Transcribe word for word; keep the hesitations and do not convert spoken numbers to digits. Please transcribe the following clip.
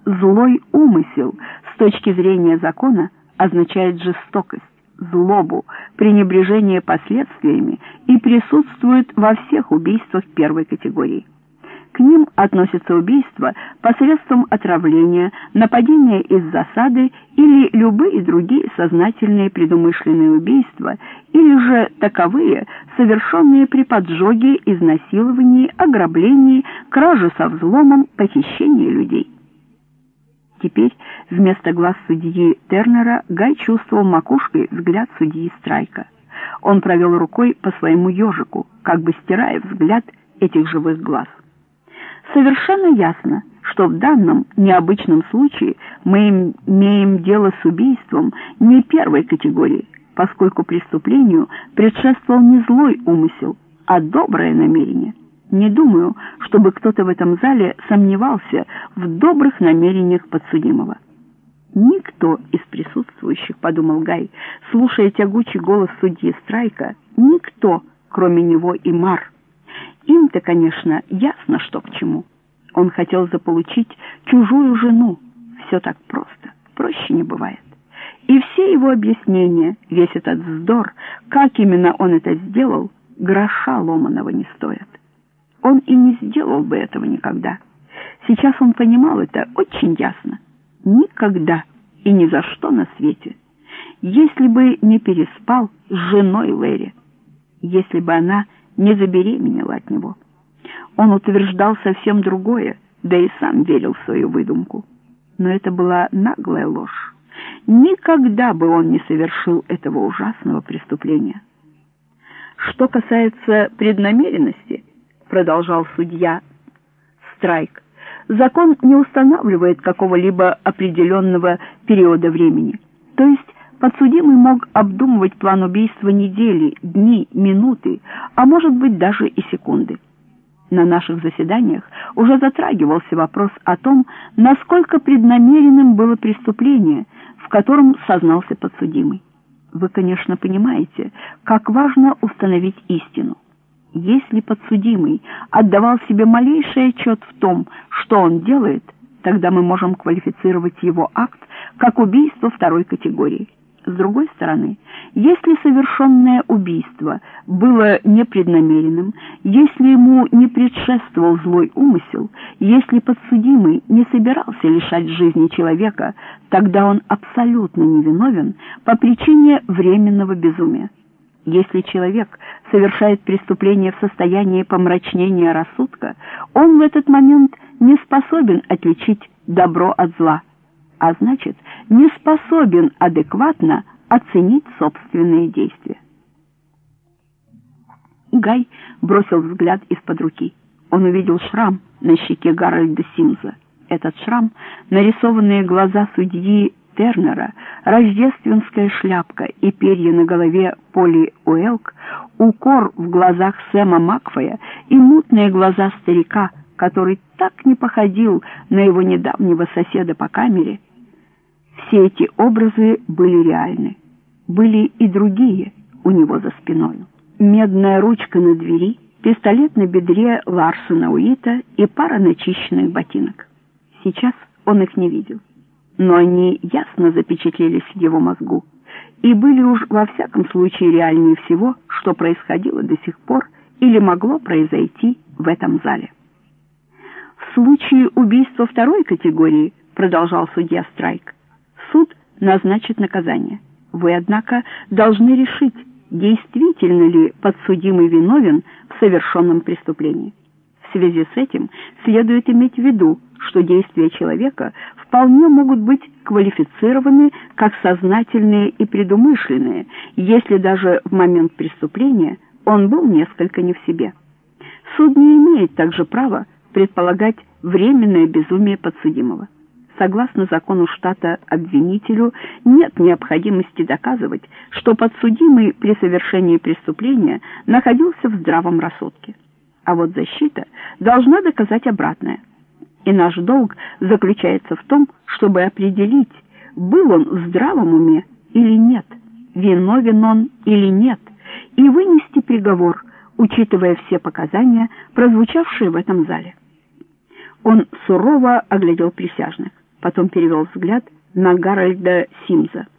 Злой умысел с точки зрения закона означает жестокость, злобу, пренебрежение последствиями и присутствует во всех убийствах первой категории. К ним относятся убийства посредством отравления, нападения из засады или любые другие сознательные предумышленные убийства, или же таковые, совершенные при поджоге, изнасиловании, ограблении, краже со взломом, похищении людей. Теперь вместо глаз судьи Тернера Гай чувствовал макушкой взгляд судьи Страйка. Он провел рукой по своему ежику, как бы стирая взгляд этих живых глаз. Совершенно ясно, что в данном необычном случае мы имеем дело с убийством не первой категории, поскольку преступлению предшествовал не злой умысел, а доброе намерение. Не думаю, чтобы кто-то в этом зале сомневался в добрых намерениях подсудимого. «Никто из присутствующих, — подумал Гай, слушая тягучий голос судьи Страйка, — никто, кроме него и Мар. Им-то, конечно, ясно, что к чему. Он хотел заполучить чужую жену. Все так просто, проще не бывает. И все его объяснения, весь этот вздор, как именно он это сделал, гроша ломаного не стоят. Он и не сделал бы этого никогда. Сейчас он понимал это очень ясно. Никогда и ни за что на свете. Если бы не переспал с женой Лэри, если бы она не забеременела от него. Он утверждал совсем другое, да и сам верил в свою выдумку. Но это была наглая ложь. Никогда бы он не совершил этого ужасного преступления. Что касается преднамеренности, продолжал судья Страйк, закон не устанавливает какого-либо определенного периода времени. То есть подсудимый мог обдумывать план убийства недели, дни, минуты, а может быть даже и секунды. На наших заседаниях уже затрагивался вопрос о том, насколько преднамеренным было преступление, в котором сознался подсудимый. Вы, конечно, понимаете, как важно установить истину. Если подсудимый отдавал себе малейший отчет в том, что он делает, тогда мы можем квалифицировать его акт как убийство второй категории. С другой стороны, если совершенное убийство было непреднамеренным, если ему не предшествовал злой умысел, если подсудимый не собирался лишать жизни человека, тогда он абсолютно невиновен по причине временного безумия. Если человек совершает преступление в состоянии помрачнения рассудка, он в этот момент не способен отличить добро от зла, а значит, не способен адекватно оценить собственные действия. Гай бросил взгляд из-под руки. Он увидел шрам на щеке Гарольда Симза. Этот шрам, нарисованные глаза судьи Тернера, рождественская шляпка и перья на голове Поли Уэлк, укор в глазах Сэма Макфоя и мутные глаза старика, который так не походил на его недавнего соседа по камере. Все эти образы были реальны. Были и другие у него за спиной. Медная ручка на двери, пистолет на бедре Ларсона Уита и пара начищенных ботинок. Сейчас он их не видел, но они ясно запечатлелись в его мозгу и были уж во всяком случае реальнее всего, что происходило до сих пор или могло произойти в этом зале. В случае убийства второй категории, продолжал судья Страйк, суд назначит наказание. Вы, однако, должны решить, действительно ли подсудимый виновен в совершенном преступлении. В связи с этим следует иметь в виду, что действия человека вполне могут быть квалифицированы как сознательные и предумышленные, если даже в момент преступления он был несколько не в себе. Суд не имеет также права предполагать временное безумие подсудимого. Согласно закону штата обвинителю, нет необходимости доказывать, что подсудимый при совершении преступления находился в здравом рассудке. А вот защита должна доказать обратное. И наш долг заключается в том, чтобы определить, был он в здравом уме или нет, виновен он или нет, и вынести приговор, учитывая все показания, прозвучавшие в этом зале. Он сурово оглядел присяжных. потом перевел взгляд на Гарольда Симза.